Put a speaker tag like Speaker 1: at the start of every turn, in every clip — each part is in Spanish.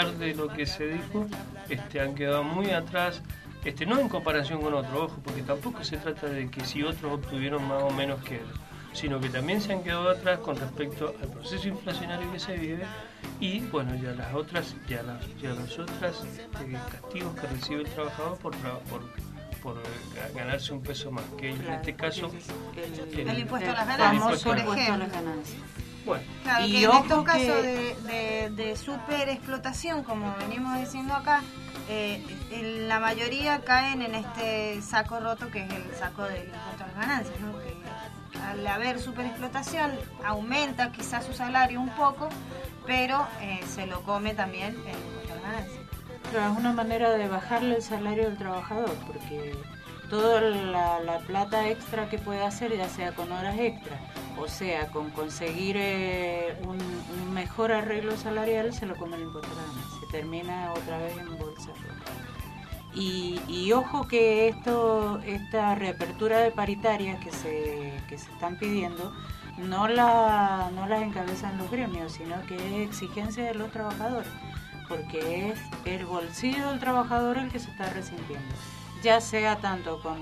Speaker 1: pesar de lo que se dijo, han quedado muy atrás, no en comparación con otros, ojo, porque tampoco se trata de que si otros obtuvieron más o menos que ellos, sino que también se han quedado atrás con respecto al proceso inflacionario que se vive y bueno, ya las otras castigos que recibe el trabajador por ganarse un peso más, que en este caso
Speaker 2: el impuesto a las ganancias, por ejemplo. Bueno, claro, y que en estos casos de superexplotación, como venimos diciendo acá, la mayoría caen en este saco roto que es el saco del impuesto a las ganancias, ¿no? Que al haber superexplotación aumenta quizás su salario un poco, pero se lo come también el impuesto a las ganancias.
Speaker 3: Pero es una manera de bajarle el salario del trabajador, porque toda la plata extra que puede hacer, ya sea con horas extras, o sea, con conseguir un mejor arreglo salarial, se lo come el impuesto a la ganancia, se termina otra vez en bolsa roja. Y ojo que esta reapertura de paritarias que se están pidiendo, no las encabezan los gremios, sino que es exigencia de los trabajadores, porque es el bolsillo del trabajador el que se está resintiendo, ya sea tanto con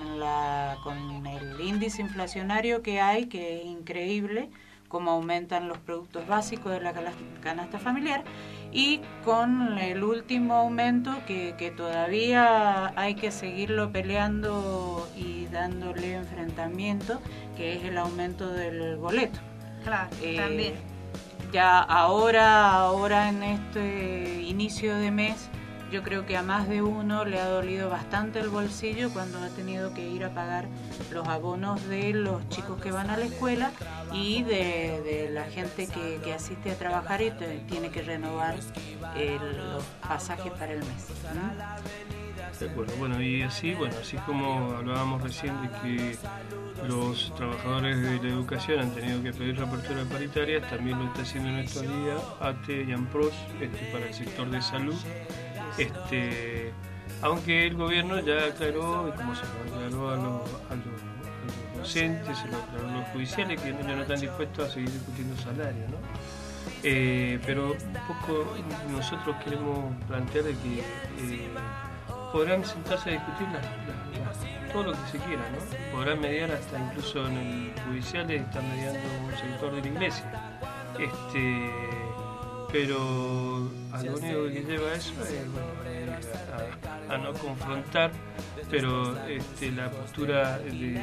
Speaker 3: el índice inflacionario que hay, que es increíble, como aumentan los productos básicos de la canasta familiar, y con el último aumento que todavía hay que seguirlo peleando y dándole enfrentamiento, que es el aumento del boleto.
Speaker 2: Claro, también.
Speaker 3: Ya ahora en este inicio de mes, yo creo que a más de uno le ha dolido bastante el bolsillo cuando ha tenido que ir a pagar los abonos de los chicos que van a la escuela y de la gente que asiste a trabajar y tiene que renovar los pasajes para el mes.
Speaker 1: De acuerdo, y así como hablábamos recién de que los trabajadores de la educación han tenido que pedir reapertura paritaria, también lo está haciendo en estos días ATE y ANPROS para el sector de salud. Aunque el gobierno ya aclaró, como se lo aclaró a los docentes, se lo aclaró a los judiciales, que ellos no están dispuestos a seguir discutiendo salarios, ¿no? Pero un poco nosotros queremos plantear de que podrán sentarse a discutir todo lo que se quiera, ¿no? Podrán mediar hasta incluso en el judicial, están mediando un sector de la iglesia. Pero a lo único que lleva eso es a no confrontar, pero la postura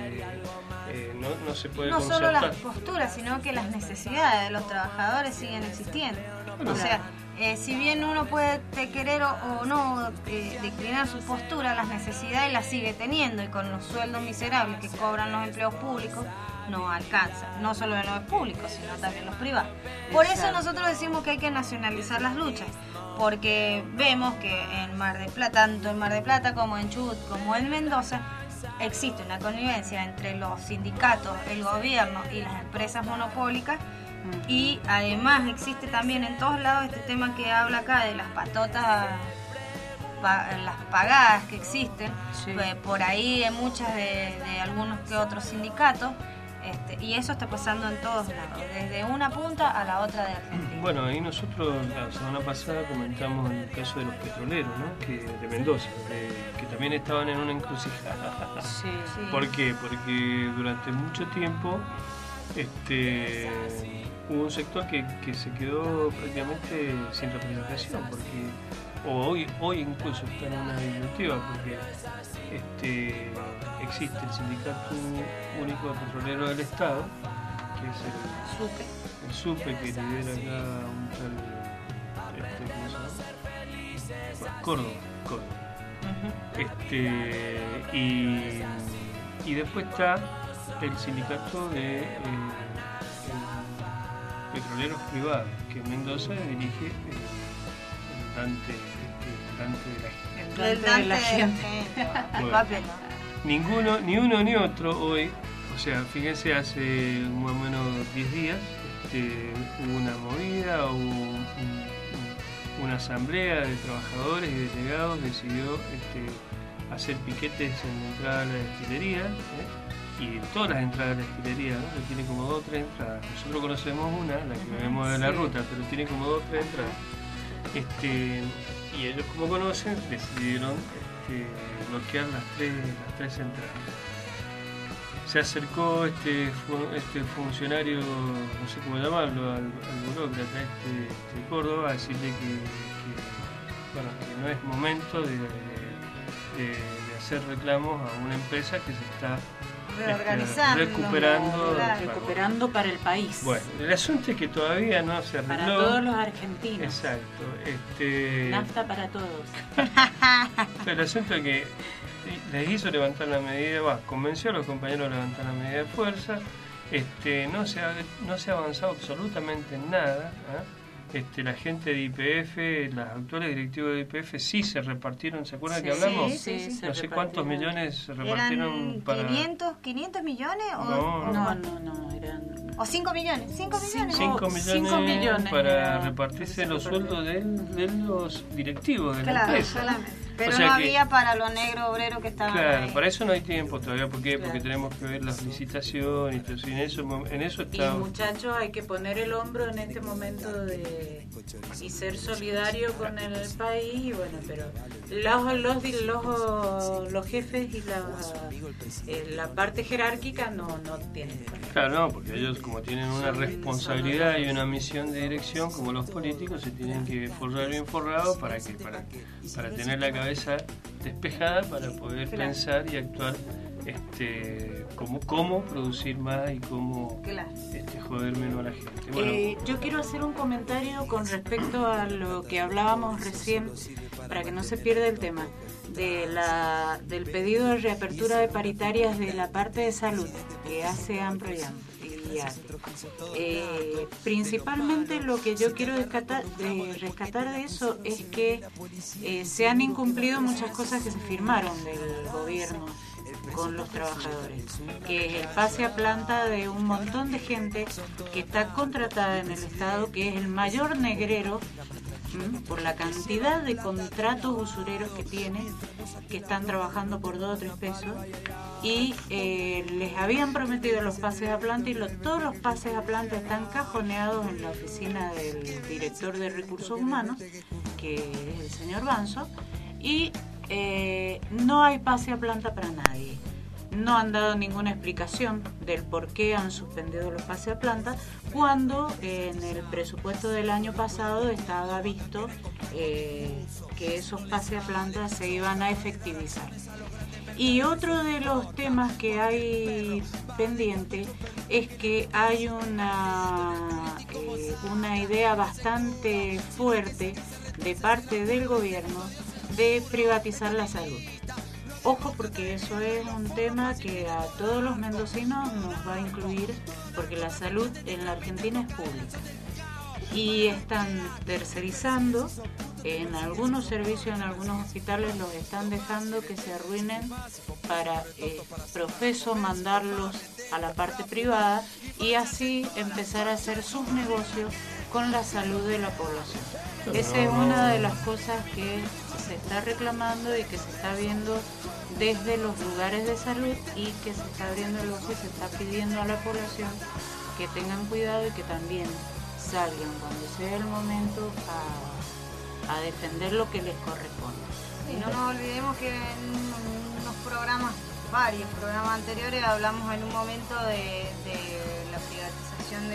Speaker 1: no se puede
Speaker 2: no
Speaker 1: concertar.
Speaker 2: No solo las posturas, sino que las necesidades de los trabajadores siguen existiendo. Bueno, o sea, si bien uno puede querer o no declinar su postura, las necesidades las sigue teniendo, y con los sueldos miserables que cobran los empleos públicos no alcanza, no solo en los públicos, sino también los privados. Por eso nosotros decimos que hay que nacionalizar las luchas, porque vemos que en Mar del Plata, tanto en Mar del Plata como en Chubut, como en Mendoza, existe una connivencia entre los sindicatos, el gobierno y las empresas monopólicas, y además existe también en todos lados este tema que habla acá de las patotas, las pagadas que existen, sí. Por ahí en muchas de algunos que otros sindicatos, y eso está pasando en todos lados, desde una punta a la otra de Argentina.
Speaker 1: Bueno, ahí nosotros la semana pasada comentamos el caso de los petroleros, ¿no? De Mendoza, que también estaban en una encrucijada.
Speaker 3: Sí.
Speaker 1: ¿Por qué? Porque durante mucho tiempo hubo un sector que se quedó prácticamente sin representación, porque hoy incluso está en una disyuntiva, porque existe el Sindicato Único de Petroleros del Estado, que es el SUPE, que lidera acá un tal ¿cómo se llama? Córdoba. Uh-huh. Y después está el sindicato de petroleros privados, que en Mendoza dirige el Dante
Speaker 3: de la gente.
Speaker 1: Ni uno ni otro hoy, o sea, fíjense, hace más o menos 10 días hubo una movida, hubo una asamblea de trabajadores y delegados, decidió hacer piquetes en la entrada de la destilería, y en todas las entradas de la destilería, ¿no? Que tiene como 2 o 3 entradas. Nosotros conocemos una, la que vemos de la ruta, pero tiene como 2 o 3 entradas. Y ellos, como conocen, decidieron bloquear las tres centrales. Se acercó este funcionario, no sé cómo llamarlo, al burócrata de Córdoba, a decirle que no es momento de hacer reclamos a una empresa que se está
Speaker 2: reorganizando,
Speaker 3: recuperando para el país.
Speaker 1: Bueno, el asunto es que todavía no se arregló.
Speaker 3: Para todos los argentinos.
Speaker 1: Exacto.
Speaker 3: Nafta para todos.
Speaker 1: El asunto es que les hizo levantar la medida, convenció a los compañeros a levantar la medida de fuerza. No se ha avanzado absolutamente en nada. La gente de YPF, las actuales directivos de YPF sí se repartieron, ¿se acuerdan que hablamos?
Speaker 2: Sí.
Speaker 1: No sé cuántos millones se repartieron para...
Speaker 2: ¿500 millones?
Speaker 1: No,
Speaker 2: eran... ¿O 5 millones? 5 millones.
Speaker 1: 5 millones para repartirse los sueldos de los directivos de la empresa.
Speaker 2: Solamente. Pero no había para los negros obreros que estaban ahí.
Speaker 1: Para eso no hay tiempo todavía. ¿Por qué? Porque tenemos que ver las licitaciones y todo eso. En eso está...
Speaker 3: Y muchachos, hay que poner el hombro en este momento y ser solidario con el país. Y bueno, pero los jefes y la parte jerárquica no tienen.
Speaker 1: Claro, no, porque ellos como tienen una responsabilidad y una misión de dirección, como los políticos, se tienen que forrar bien forrados para tener la cabeza despejada para poder pensar y actuar cómo producir más y cómo joder menos a la gente. Bueno,
Speaker 3: yo quiero hacer un comentario con respecto a lo que hablábamos recién, para que no se pierda el tema, del pedido de reapertura de paritarias de la parte de salud que hace AMPROYAM. Principalmente lo que yo quiero rescatar de eso es que se han incumplido muchas cosas que se firmaron del gobierno con los trabajadores, que es el pase a planta de un montón de gente que está contratada en el Estado, que es el mayor negrero por la cantidad de contratos usureros que tienen, que están trabajando por 2 o 3 pesos, y les habían prometido los pases a planta, y todos los pases a planta están cajoneados en la oficina del director de Recursos Humanos, que es el señor Banzo, y no hay pase a planta para nadie. No han dado ninguna explicación del por qué han suspendido los pases a planta, cuando en el presupuesto del año pasado estaba visto que esos pases a planta se iban a efectivizar. Y otro de los temas que hay pendiente es que hay una idea bastante fuerte de parte del gobierno de privatizar la salud. Ojo, porque eso es un tema que a todos los mendocinos nos va a incluir, porque la salud en la Argentina es pública. Y están tercerizando en algunos servicios, en algunos hospitales los están dejando que se arruinen para profeso mandarlos a la parte privada y así empezar a hacer sus negocios con la salud de la población. Esa es una de las cosas que se está reclamando y que se está viendo desde los lugares de salud, y que se está abriendo el ojo y se está pidiendo a la población que tengan cuidado y que también salgan cuando sea el momento a defender lo que les corresponde.
Speaker 2: Y no nos olvidemos que en unos varios programas anteriores, hablamos en un momento de la privatización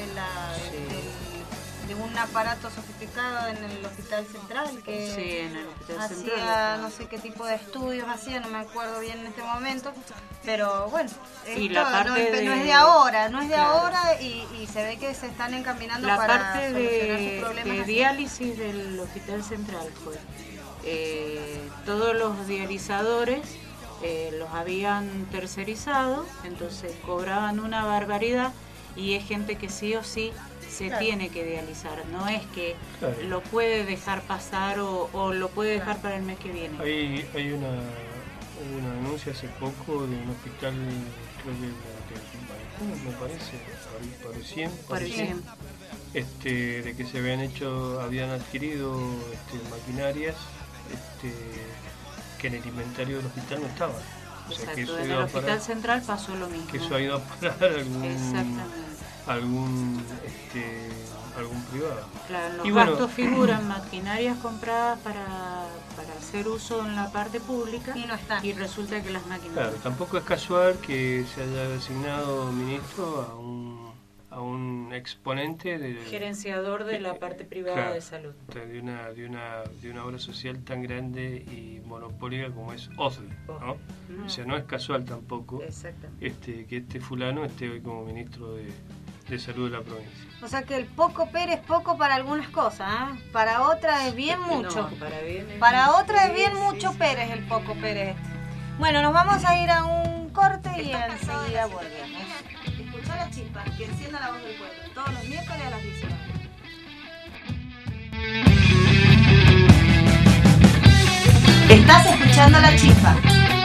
Speaker 2: de un aparato sofisticado en el Hospital Central, que
Speaker 3: en el Hospital
Speaker 2: hacía
Speaker 3: Central,
Speaker 2: no sé qué tipo de estudios hacía, no me acuerdo bien en este momento, pero bueno,
Speaker 3: y la parte
Speaker 2: no es de ahora, y se ve que se están encaminando
Speaker 3: la
Speaker 2: para
Speaker 3: parte
Speaker 2: solucionar sus problemas.
Speaker 3: de diálisis del Hospital Central fue todos los dializadores los habían tercerizado, entonces cobraban una barbaridad, y es gente que sí o sí se tiene que dializar, no es que lo puede dejar pasar o lo puede dejar para el mes que viene.
Speaker 1: Hay una denuncia hace poco de un hospital, creo que me parece, Parecien, de que se habían adquirido maquinarias que en el inventario del hospital no estaban. O sea,
Speaker 3: exacto, en el Hospital Central pasó lo mismo.
Speaker 1: Que eso ha ido a parar algún...
Speaker 3: Exactamente.
Speaker 1: algún privado.
Speaker 3: Claro, los
Speaker 1: Y
Speaker 3: gastos figuran maquinarias compradas para hacer uso en la parte pública
Speaker 2: y no están.
Speaker 3: Y resulta que las máquinas...
Speaker 1: Claro, tampoco es casual que se haya designado ministro a un exponente del
Speaker 3: gerenciador de la parte privada, claro, de salud.
Speaker 1: De una obra social tan grande y monopólica como es OSDE, ¿no? O sea, no es casual tampoco que este fulano esté hoy como ministro de salud de la provincia.
Speaker 2: O sea que el poco Pérez es poco para algunas cosas, ¿eh? Para otras es bien mucho.
Speaker 3: No,
Speaker 2: para otras es bien mucho Pérez, el poco Pérez. Bueno, nos vamos a ir a un corte y enseguida volvemos. Escuchá la chispa, que encienda la voz del pueblo, todos los miércoles a las 19. Estás escuchando La Chispa.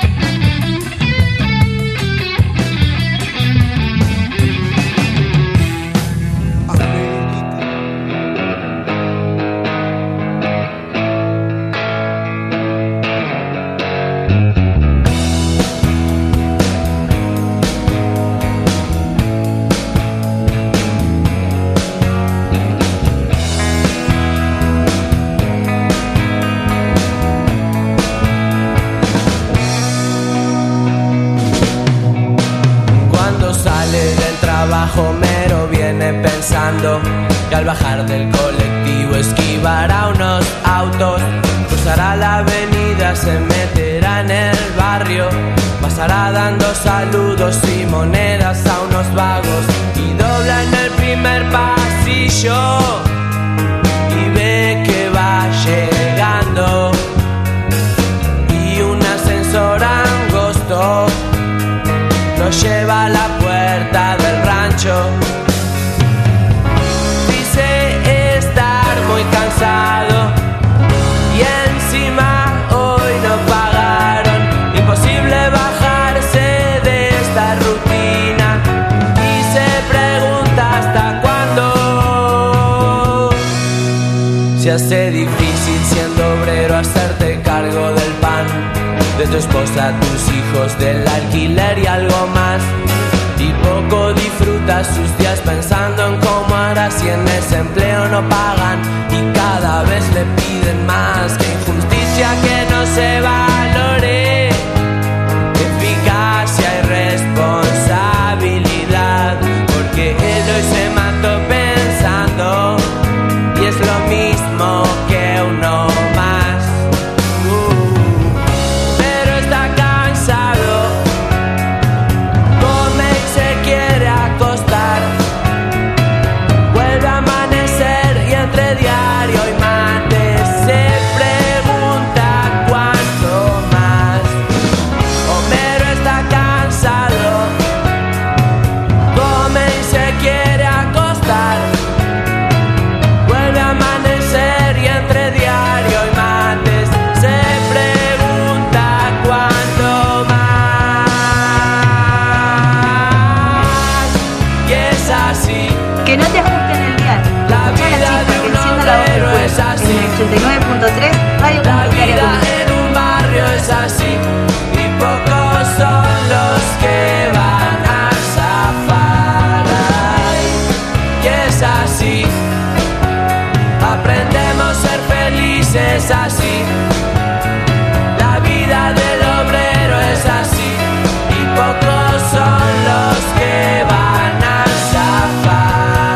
Speaker 4: Homero viene pensando que al bajar del colectivo esquivará unos autos, cruzará la avenida, se meterá en el barrio, pasará dando saludos y monedas a unos vagos y dobla en el primer pasillo y ve que va llegando y un ascensor angosto lo lleva a la puerta del rancho. Dice estar muy cansado y encima hoy no pagaron. Imposible bajarse de esta rutina y se pregunta hasta cuándo. Se hace difícil siendo obrero hacerte cargo del pan, de tu esposa, tus hijos, del alquiler y algo más. Y poco disfruta sus días pensando en cómo hará si en ese empleo no pagan y cada vez le piden más. Que injusticia que no se valore, eficacia y responsabilidad, porque él hoy se mató pensando y es lo mismo que uno más. Diario y mate se pregunta cuánto más. Homero está cansado, come y se quiere acostar. Vuelve a amanecer y entre diario y mates se pregunta cuánto más. Y es así.
Speaker 2: Que no te ajusten el diario.
Speaker 4: La vida de un obrero es así.
Speaker 2: En 89.3 Radio
Speaker 4: La vida en un barrio es así. Y pocos son los que van a zafar. Y es así. Aprendemos a ser felices así. La vida del obrero es así. Y pocos son los que van a zafar.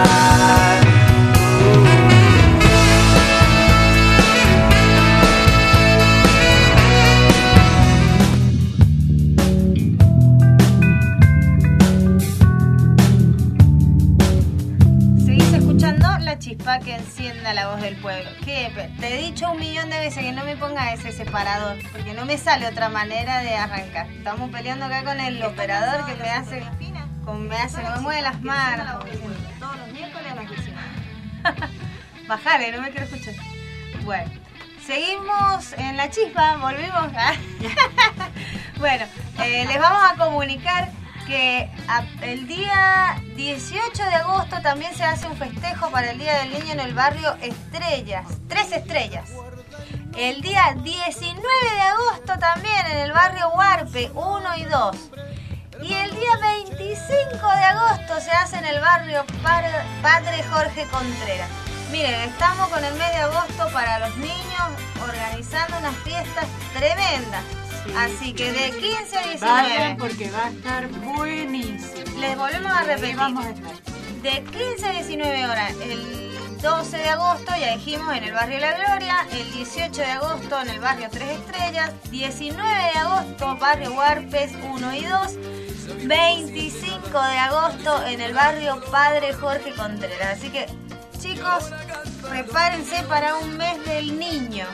Speaker 2: Chispa que encienda la voz del pueblo. ¿Qué? Te he dicho 1.000.000 de veces que no me ponga ese separador, porque no me sale otra manera de arrancar. Estamos peleando acá con el operador que me mueve las manos. Todos los miércoles a las 19. Bajale, no me quiero escuchar. Bueno, seguimos en La Chispa, volvimos. Bueno, les vamos a comunicar que el día 18 de agosto también se hace un festejo para el Día del Niño en el barrio Estrellas, 3 Estrellas. El día 19 de agosto también en el barrio Huarpe, 1 y 2. Y el día 25 de agosto se hace en el barrio Padre Jorge Contreras. Miren, estamos con el mes de agosto para los niños organizando unas fiestas tremendas. Sí, así que de 15 a 19.
Speaker 3: Vayan porque va a estar buenísimo.
Speaker 2: Les volvemos a repetir.
Speaker 3: Vamos a estar.
Speaker 2: De 15 a 19 horas, el 12 de agosto, ya dijimos, en el barrio La Gloria. El 18 de agosto en el barrio Tres Estrellas. 19 de agosto, barrio Huarpes 1 y 2. 25 de agosto en el barrio Padre Jorge Contreras. Así que, chicos, prepárense para un mes del niño.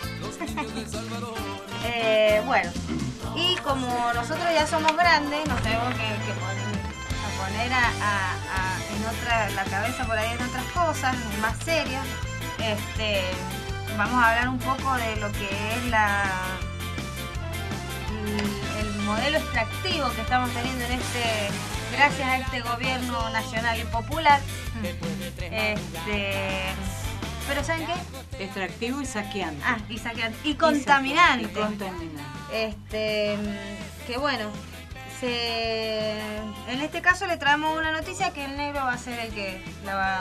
Speaker 2: Bueno, y como nosotros ya somos grandes, nos tenemos que poner la cabeza por ahí en otras cosas más serias. Vamos a hablar un poco de lo que es el modelo extractivo que estamos teniendo gracias a este gobierno nacional y popular. Pero ¿saben qué?
Speaker 3: Extractivo y saqueante.
Speaker 2: Y saqueante. Y contaminante.
Speaker 3: Y contaminante.
Speaker 2: Que bueno, en este caso le traemos una noticia que el negro va a ser el que la va...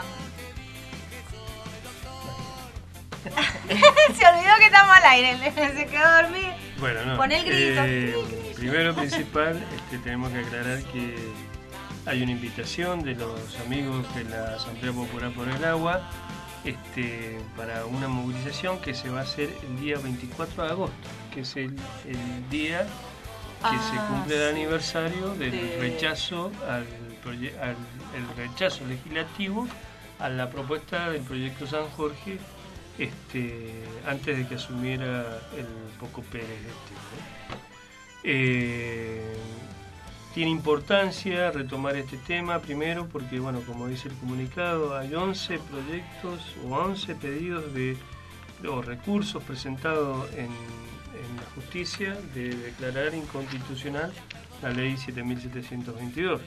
Speaker 2: Se olvidó que estamos al aire, se quedó dormido.
Speaker 1: Bueno, no.
Speaker 2: Pon el grito.
Speaker 1: Primero principal, tenemos que aclarar que hay una invitación de los amigos de la Asamblea Popular por el Agua para una movilización que se va a hacer el día 24 de agosto, que es el día que se cumple el aniversario del rechazo el rechazo legislativo a la propuesta del proyecto San Jorge antes de que asumiera el Poco Pérez. Tiene importancia retomar este tema, primero porque, bueno, como dice el comunicado, hay 11 proyectos o 11 pedidos o recursos presentados en la justicia de declarar inconstitucional la ley 7.722.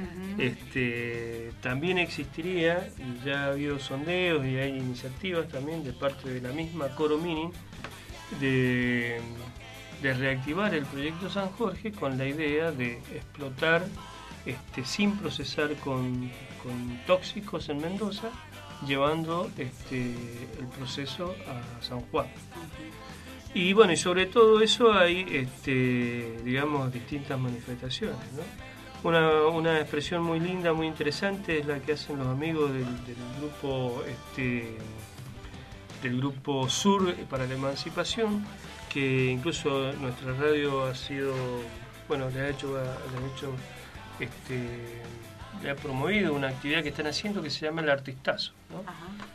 Speaker 1: También existiría, y ya ha habido sondeos y hay iniciativas también de parte de la misma Coro Minin de reactivar el proyecto San Jorge con la idea de explotar sin procesar con tóxicos en Mendoza, llevando el proceso a San Juan. Y bueno, y sobre todo eso hay digamos distintas manifestaciones, ¿no? Una expresión muy linda, muy interesante es la que hacen los amigos del grupo Sur para la Emancipación, que incluso nuestra radio ha sido, bueno, le ha promovido una actividad que están haciendo que se llama el Artistazo, ¿no?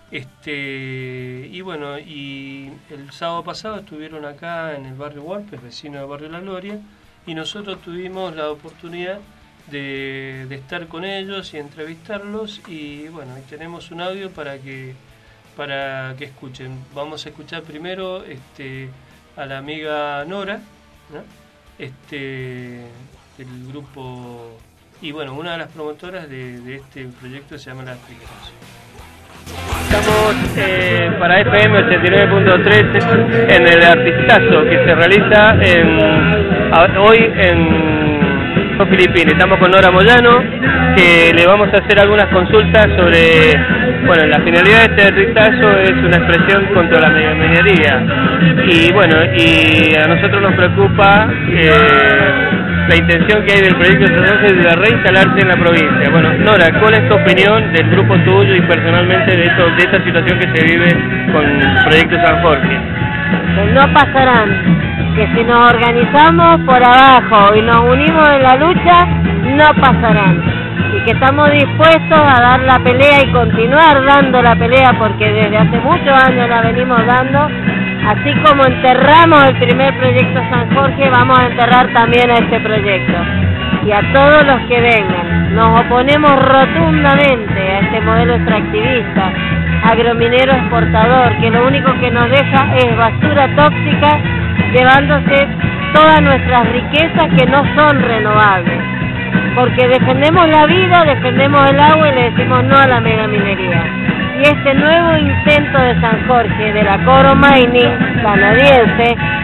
Speaker 1: Y bueno, y el sábado pasado estuvieron acá en el barrio Huarpes, vecino del barrio La Gloria, y nosotros tuvimos la oportunidad de estar con ellos y entrevistarlos, y bueno, y tenemos un audio para que escuchen. Vamos a escuchar primero a la amiga Nora, ¿no? Del grupo, y bueno, una de las promotoras de este proyecto se llama La Artistazo. Estamos para FM 89.3 en el Artistazo que se realiza hoy en Filipinas. Estamos con Nora Moyano, que le vamos a hacer algunas consultas sobre, bueno, la finalidad de este Artistazo es una expresión contra la megaminería. Y bueno, y a nosotros nos preocupa la intención que hay del proyecto San Jorge de reinstalarse en la provincia. Bueno, Nora, ¿cuál es tu opinión del grupo tuyo y personalmente de esta situación que se vive con el proyecto San Jorge?
Speaker 5: Que no pasarán, que si nos organizamos por abajo y nos unimos en la lucha, no pasarán. Y que estamos dispuestos a dar la pelea y continuar dando la pelea, porque desde hace muchos años la venimos dando. Así como enterramos el primer proyecto San Jorge, vamos a enterrar también a este proyecto. Y a todos los que vengan, nos oponemos rotundamente a este modelo extractivista, agrominero exportador, que lo único que nos deja es basura tóxica, llevándose todas nuestras riquezas que no son renovables. Porque defendemos la vida, defendemos el agua y le decimos no a la megaminería. Y este nuevo intento de San Jorge, de la Coro Mining canadiense,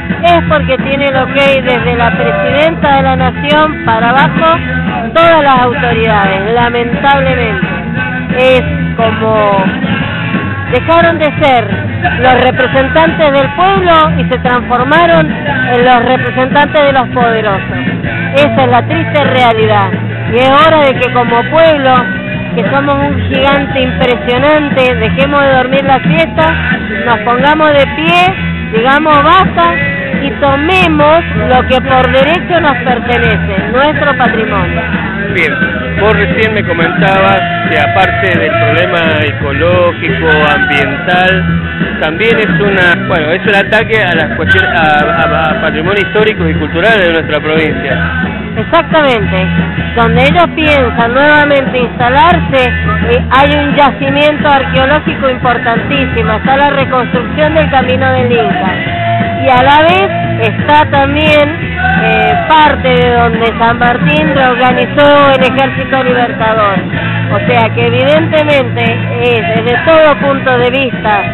Speaker 5: es porque tiene el ok desde la presidenta de la Nación para abajo, todas las autoridades, lamentablemente. Es como dejaron de ser los representantes del pueblo y se transformaron en los representantes de los poderosos. Esa es la triste realidad. Y es hora de que como pueblo, que somos un gigante impresionante, dejemos de dormir la siesta, nos pongamos de pie, digamos basta y tomemos lo que por derecho nos pertenece, nuestro patrimonio.
Speaker 1: Bien, vos recién me comentabas que aparte del problema ecológico, ambiental, también es es un ataque a las cuestiones, a patrimonio histórico y cultural de nuestra provincia.
Speaker 5: Exactamente, donde ellos piensan nuevamente instalarse, hay un yacimiento arqueológico importantísimo, está la reconstrucción del Camino del Inca, y a la vez está también parte de donde San Martín reorganizó el Ejército Libertador, o sea que evidentemente es desde todo punto de vista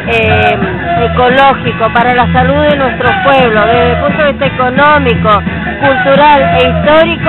Speaker 5: ecológico, para la salud de nuestro pueblo, desde el punto de vista económico, cultural e histórico,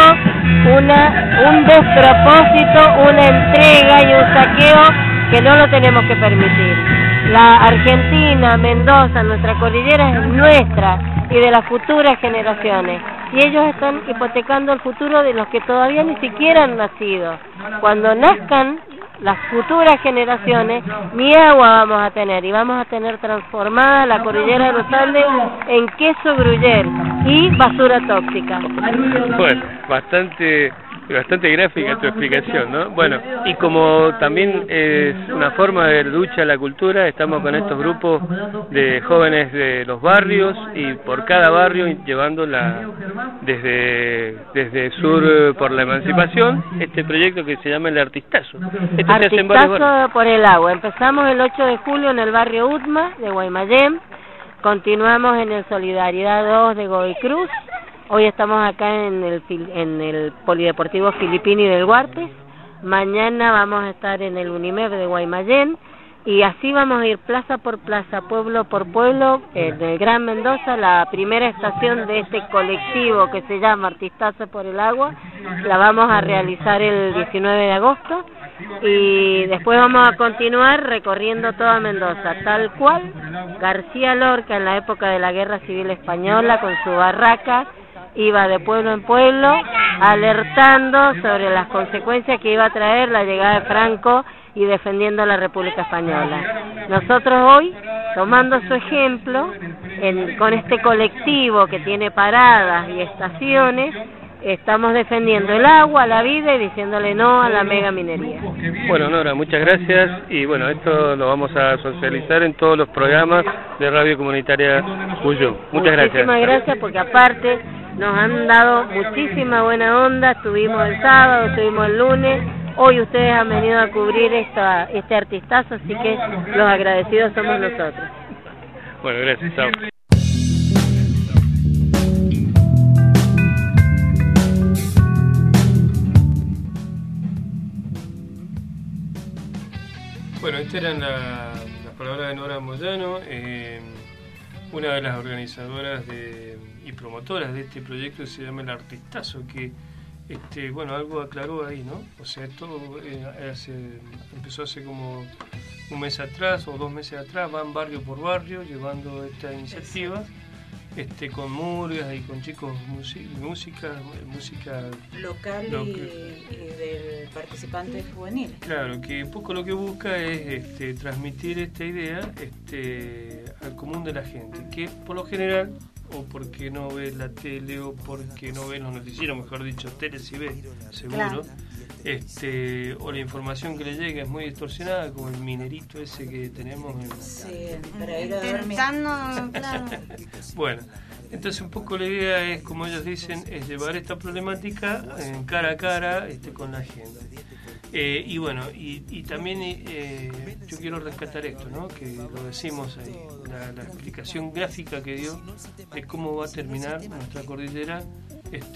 Speaker 5: un despropósito, una entrega y un saqueo que no lo tenemos que permitir. La Argentina, Mendoza, nuestra cordillera es nuestra y de las futuras generaciones, y ellos están hipotecando el futuro de los que todavía ni siquiera han nacido. Cuando nazcan las futuras generaciones, ni agua vamos a tener, y vamos a tener transformada la cordillera de los Andes en queso gruyere y basura tóxica.
Speaker 1: Bueno, bastante gráfica tu explicación, ¿no? Bueno, y como también es una forma de lucha a la cultura, estamos con estos grupos de jóvenes de los barrios y por cada barrio llevándola desde Sur por la Emancipación, este proyecto que se llama el Artistazo.
Speaker 5: Artistazo por el agua. Empezamos el 8 de julio en el barrio Utma de Guaymallén, continuamos en el Solidaridad 2 de Godoy Cruz. Hoy estamos acá en el Polideportivo Filipini del Huartes. Mañana vamos a estar en el Unimev de Guaymallén. Y así vamos a ir plaza por plaza, pueblo por pueblo, en el Gran Mendoza, la primera estación de este colectivo que se llama Artistazo por el Agua. La vamos a realizar el 19 de agosto. Y después vamos a continuar recorriendo toda Mendoza, tal cual García Lorca en la época de la Guerra Civil Española con su barraca iba de pueblo en pueblo alertando sobre las consecuencias que iba a traer la llegada de Franco y defendiendo la República Española. Nosotros hoy, tomando su ejemplo, con este colectivo que tiene paradas y estaciones, estamos defendiendo el agua, la vida y diciéndole no a la mega minería.
Speaker 1: Bueno, Nora, muchas gracias y bueno, esto lo vamos a socializar en todos los programas de Radio Comunitaria Cuyo. Muchas gracias.
Speaker 5: Muchísimas gracias porque aparte nos han dado muchísima buena onda, estuvimos el sábado, estuvimos el lunes, hoy ustedes han venido a cubrir este artistazo, así que los agradecidos somos nosotros.
Speaker 1: Bueno, gracias, chao. Bueno, estas eran las palabras de Nora Moyano, una de las organizadoras y promotoras de este proyecto que se llama El Artistazo, que algo aclaró ahí, ¿no? O sea, esto empezó hace como un mes atrás o 2 meses atrás, van barrio por barrio llevando esta iniciativa. Con murgas y con chicos música
Speaker 3: local y del participante juvenil.
Speaker 1: Claro, que un poco lo que busca es transmitir esta idea al común de la gente, que por lo general, o porque no ve la tele, o porque no ve los noticieros, mejor dicho, tele sí ve, seguro, claro. O la información que le llega es muy distorsionada, como el minerito ese que tenemos
Speaker 3: para ir a dormir.
Speaker 2: Claro.
Speaker 1: Bueno, entonces un poco la idea es, como ellos dicen, es llevar esta problemática en cara a cara con la gente. Y bueno, y también yo quiero rescatar esto, ¿no? Que lo decimos ahí, la explicación gráfica que dio de cómo va a terminar nuestra cordillera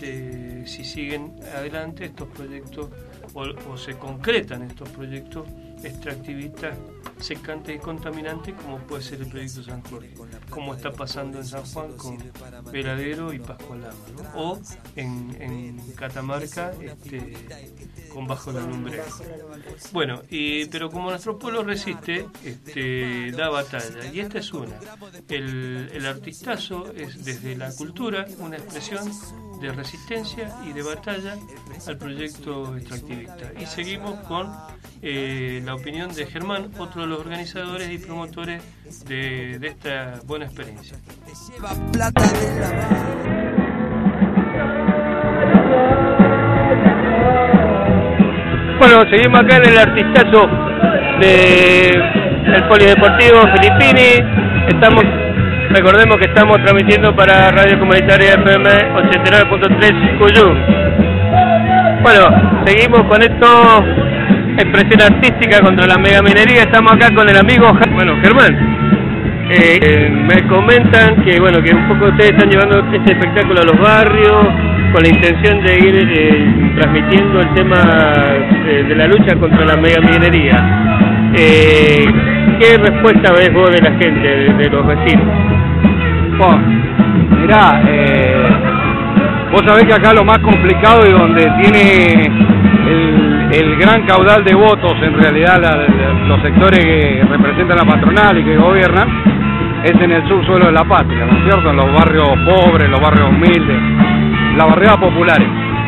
Speaker 1: si siguen adelante estos proyectos o se concretan estos proyectos extractivistas secantes y contaminantes, como puede ser el proyecto San Jorge, como está pasando en San Juan con Veladero y Pascualama, ¿no? O en Catamarca con Bajo la Lumbrera. Bueno, pero como nuestro pueblo resiste, da batalla, y esta es una. El artistazo es desde la cultura una expresión de resistencia y de batalla al proyecto extractivista. Y seguimos con la opinión de Germán, otro de los organizadores y promotores de esta buena experiencia.
Speaker 6: Bueno, seguimos acá en el artistazo del Polideportivo Filippini. Recordemos que estamos transmitiendo para Radio Comunitaria FM 89.3 Cuyum. Bueno, seguimos con esto, expresión artística contra la megaminería. Estamos acá con el amigo Germán. Me comentan que que un poco ustedes están llevando este espectáculo a los barrios con la intención de ir transmitiendo el tema de la lucha contra la megaminería. ¿Qué respuesta ves vos de la gente, de los vecinos?
Speaker 7: Mirá, vos sabés que acá lo más complicado y donde tiene el gran caudal de votos, en realidad los sectores que representan la patronal y que gobiernan, es en el subsuelo de la patria, ¿no es cierto? En los barrios pobres, los barrios humildes, las barriadas populares.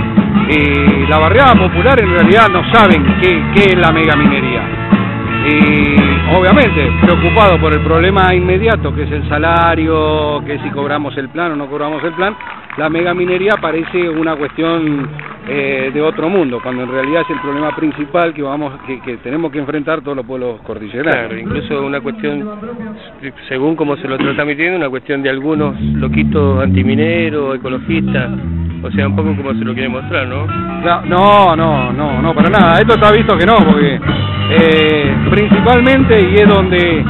Speaker 7: Y la barriada popular en realidad no saben qué es la megaminería. Y obviamente preocupado por el problema inmediato, que es el salario, que si cobramos el plan o no cobramos el plan, la megaminería parece una cuestión de otro mundo, cuando en realidad es el problema principal que tenemos que enfrentar todos los pueblos cordilleranos.
Speaker 6: Claro, incluso una cuestión, según como se lo está transmitiendo, una cuestión de algunos loquitos antimineros, ecologistas, o sea, un poco como se lo quiere mostrar, ¿no? No, para nada, esto está visto que no, porque principalmente, y es donde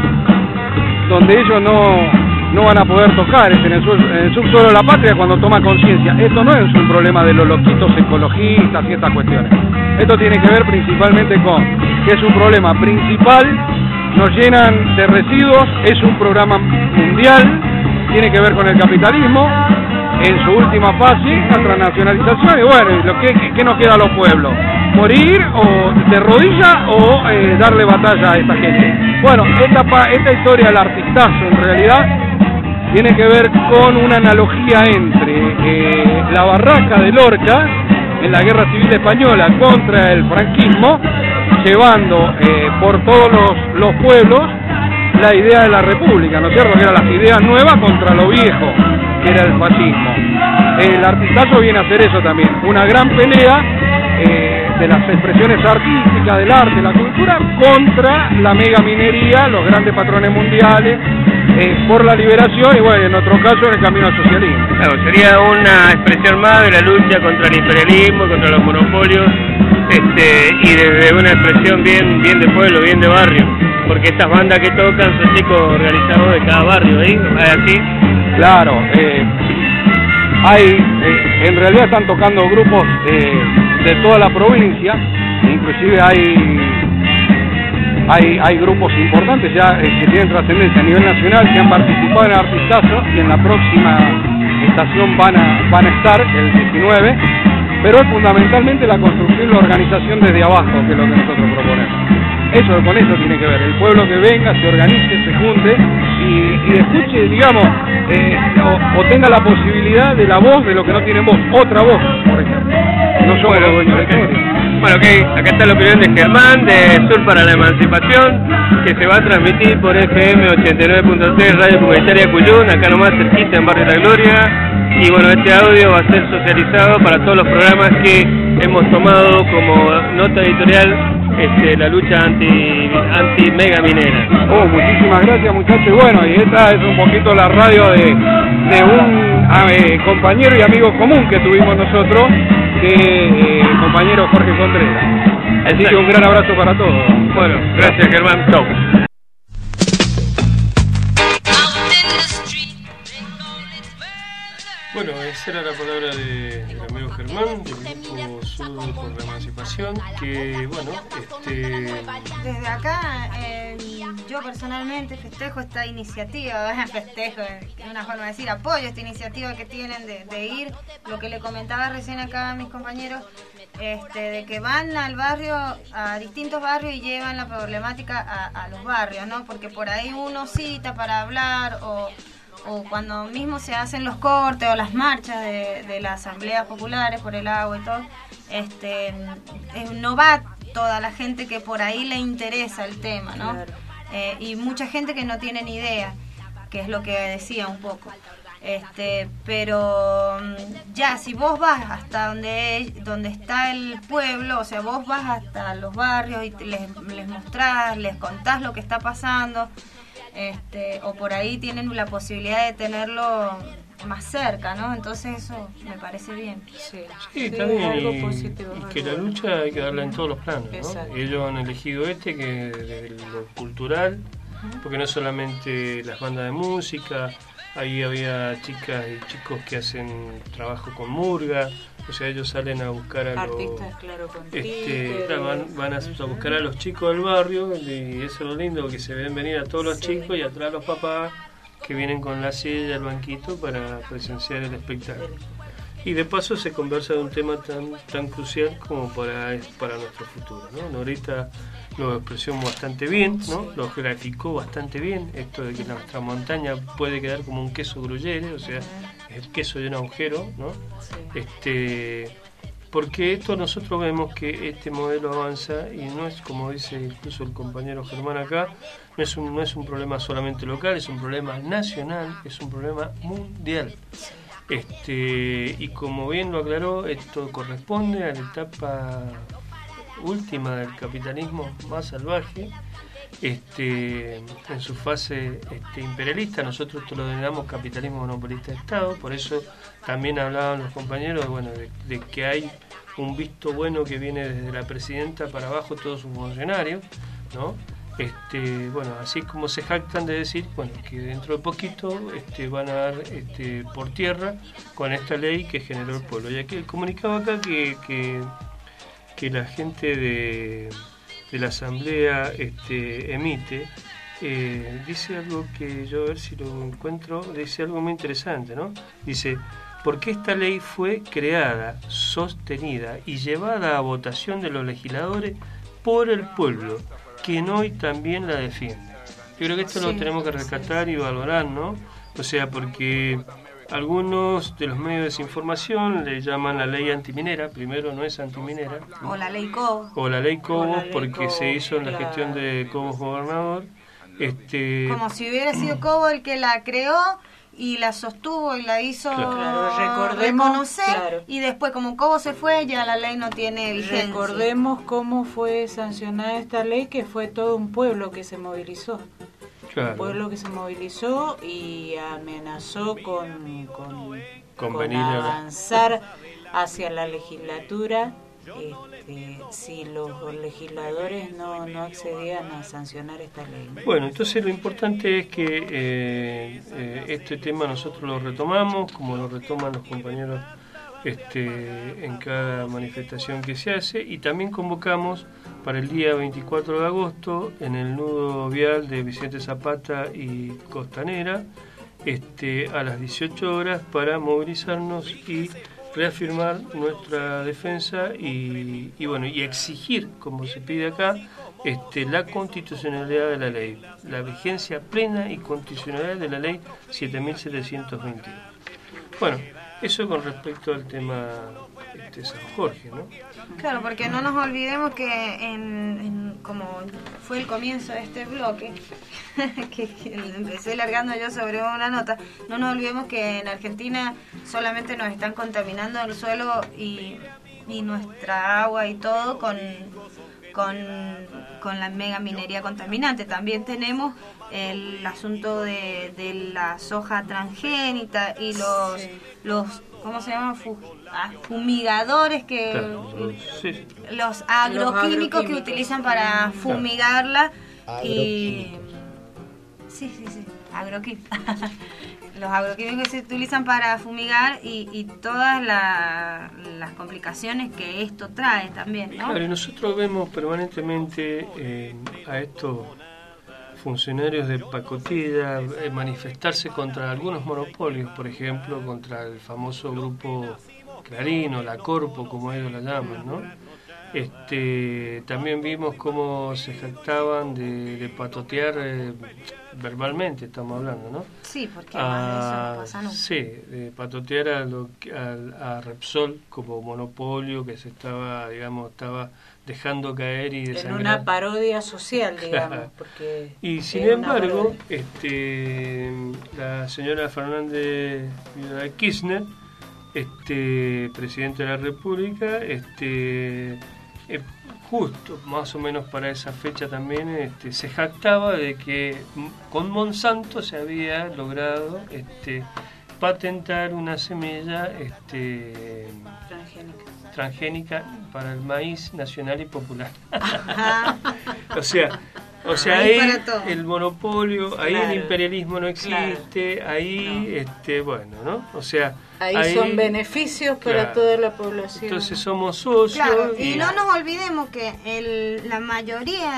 Speaker 6: ellos no van a poder tocar, es en el subsuelo de la patria cuando toma conciencia. Esto no es un problema de los loquitos ecologistas y estas cuestiones. Esto tiene que ver principalmente con que es un problema principal, nos llenan de residuos, es un programa mundial, tiene que ver con el capitalismo, en su última fase, la transnacionalización, y bueno, ¿qué nos queda a los pueblos? ¿Morir o de rodilla o darle batalla a esta gente? Bueno, esta historia del artistazo en realidad tiene que ver con una analogía entre la barraca de Lorca en la Guerra Civil Española contra el franquismo, llevando por todos los pueblos la idea de la república, ¿no es cierto? Que eran las ideas nuevas contra lo viejo, que era el fascismo. El artistazo viene a hacer eso también, una gran pelea de las expresiones artísticas, del arte, la cultura, contra la megaminería, los grandes patrones mundiales, por la liberación y bueno, en otro caso en el camino al socialismo. Claro, sería una expresión más de la lucha contra el imperialismo, contra los monopolios, y desde una expresión bien de pueblo, bien de barrio, porque estas bandas que tocan son chicos organizados de cada barrio, ¿eh? ¿Así?
Speaker 7: Claro, en realidad están tocando grupos de toda la provincia, inclusive hay grupos importantes ya que tienen trascendencia a nivel nacional, que han participado en Artistazo y en la próxima estación van a estar el 19, pero es fundamentalmente la construcción y la organización desde abajo, que es lo que nosotros proponemos. Con eso tiene que ver, el pueblo que venga, se organice, se junte y escuche, digamos, o tenga la posibilidad de la voz de lo que no tienen voz, otra voz, por ejemplo. No somos los dueños de historia.
Speaker 6: Bueno, acá está la opinión de Germán, de Sur para la Emancipación, que se va a transmitir por FM 89.3 Radio Comunitaria Cuyún, acá nomás cerquita en Barrio La Gloria. Y bueno, este audio va a ser socializado para todos los programas que hemos tomado como nota editorial, la lucha anti-mega minera.
Speaker 7: Muchísimas gracias, muchachos. Y bueno, y esta es un poquito la radio de un compañero y amigo común que tuvimos nosotros, que compañero Jorge Contreras. Así que un gran abrazo para todos.
Speaker 6: Bueno, gracias Germán. Chau.
Speaker 1: Bueno, esa era la palabra del amigo Germán, del grupo Zurdos por la Emancipación, que bueno,
Speaker 2: Desde acá, yo personalmente festejo esta iniciativa, festejo, es una forma de decir, apoyo esta iniciativa que tienen de ir, lo que le comentaba recién acá a mis compañeros, de que van al barrio, a distintos barrios y llevan la problemática a los barrios, ¿no? Porque por ahí uno cita para hablar o cuando mismo se hacen los cortes o las marchas de las asambleas populares por el agua y todo, no va toda la gente que por ahí le interesa el tema, ¿no?
Speaker 3: Claro.
Speaker 2: Y mucha gente que no tiene ni idea, que es lo que decía un poco. Pero ya, si vos vas hasta donde está el pueblo, o sea, vos vas hasta los barrios y les mostrás, les contás lo que está pasando, o por ahí tienen la posibilidad de tenerlo más cerca, ¿no? Entonces eso me parece bien.
Speaker 1: Sí, también,
Speaker 3: algo
Speaker 1: y
Speaker 3: positivo,
Speaker 1: que la lucha hay que darla en todos los planos, ¿no?
Speaker 3: Exacto.
Speaker 1: Ellos han elegido que desde lo cultural, porque no solamente las bandas de música, ahí había chicas y chicos que hacen trabajo con murga, o sea, ellos salen a buscar a
Speaker 3: artistas, claro, con
Speaker 1: van a buscar a los chicos del barrio, y eso es lo lindo, que se ven venir a todos los chicos y atrás los papás que vienen con la silla, el banquito para presenciar el espectáculo. Y de paso se conversa de un tema tan crucial como para nuestro futuro, ¿no? Norita lo expresó bastante bien, ¿no? Lo graficó bastante bien, esto de que nuestra montaña puede quedar como un queso gruyere, o sea, es el queso de un agujero, ¿no? Porque esto nosotros vemos que este modelo avanza y no es, como dice incluso el compañero Germán acá, no es un problema solamente local, es un problema nacional, es un problema mundial. Y como bien lo aclaró, esto corresponde a la etapa última del capitalismo más salvaje, en su fase imperialista. Nosotros esto lo denominamos capitalismo monopolista de Estado, por eso también hablaban los compañeros de que hay un visto bueno que viene desde la presidenta para abajo, todos sus funcionarios, ¿no? Así como se jactan de decir, que dentro de poquito van a dar por tierra con esta ley que generó el pueblo. Y aquí el comunicado acá que la gente de la asamblea emite, dice algo que yo a ver si lo encuentro, dice algo muy interesante, ¿no? Dice: porque esta ley fue creada, sostenida y llevada a votación de los legisladores por el pueblo, quien hoy también la defiende. Yo creo que esto lo tenemos que rescatar y valorar, ¿no? O sea, porque algunos de los medios de desinformación le llaman la ley antiminera, primero no es antiminera.
Speaker 2: O la ley Cobos.
Speaker 1: O la ley Cobos, porque se hizo en la gestión de Cobos gobernador.
Speaker 2: Como si hubiera sido Cobos el que la creó y la sostuvo y la hizo reconocer, y después como Cobos se fue, ya la ley no tiene vigencia.
Speaker 3: Recordemos cómo fue sancionada esta ley, que fue todo un pueblo que se movilizó. Un pueblo que se movilizó y amenazó con avanzar hacia la legislatura si los legisladores no accedían a sancionar esta ley.
Speaker 1: Bueno, entonces lo importante es que este tema nosotros lo retomamos, como lo retoman los compañeros en cada manifestación que se hace, y también convocamos para el día 24 de agosto en el nudo vial de Vicente Zapata y Costanera a las 18 horas para movilizarnos y reafirmar nuestra defensa y exigir, como se pide acá, la constitucionalidad de la ley, la vigencia plena y constitucionalidad de la ley 7722. Bueno, eso con respecto al tema San Jorge, ¿no?
Speaker 2: Claro, porque no nos olvidemos que como fue el comienzo de este bloque, que empecé largando yo sobre una nota, no nos olvidemos que en Argentina solamente nos están contaminando el suelo y nuestra agua y todo con la mega minería contaminante. También tenemos el asunto de la soja transgénita y los ¿cómo se llaman? Fumigadores los agroquímicos que utilizan para fumigarla. Y agroquímicos los agroquímicos que se utilizan para fumigar y todas las complicaciones que esto trae también, ¿no?
Speaker 1: Claro, y nosotros vemos permanentemente a estos funcionarios de pacotilla manifestarse contra algunos monopolios, por ejemplo, contra el famoso grupo Clarín o la Corpo, como ellos la llaman, ¿no? También vimos cómo se jactaban de patotear verbalmente, estamos hablando, ¿no?
Speaker 2: Sí, porque eso no pasa nunca.
Speaker 1: Sí, de patotear a Repsol como monopolio que se estaba dejando caer y desangrar.
Speaker 3: En una parodia social, digamos.
Speaker 1: Claro.
Speaker 3: Porque
Speaker 1: y sin embargo, la señora Fernández de Kirchner, presidente de la República, justo más o menos para esa fecha también se jactaba de que con Monsanto se había logrado patentar una semilla transgénica para el maíz nacional y popular. O sea, ahí el monopolio, ahí el imperialismo no existe, ahí, bueno, ¿no? O sea,
Speaker 3: ahí son beneficios para toda la población.
Speaker 1: Entonces somos socios.
Speaker 2: Claro, y no nos olvidemos que la mayoría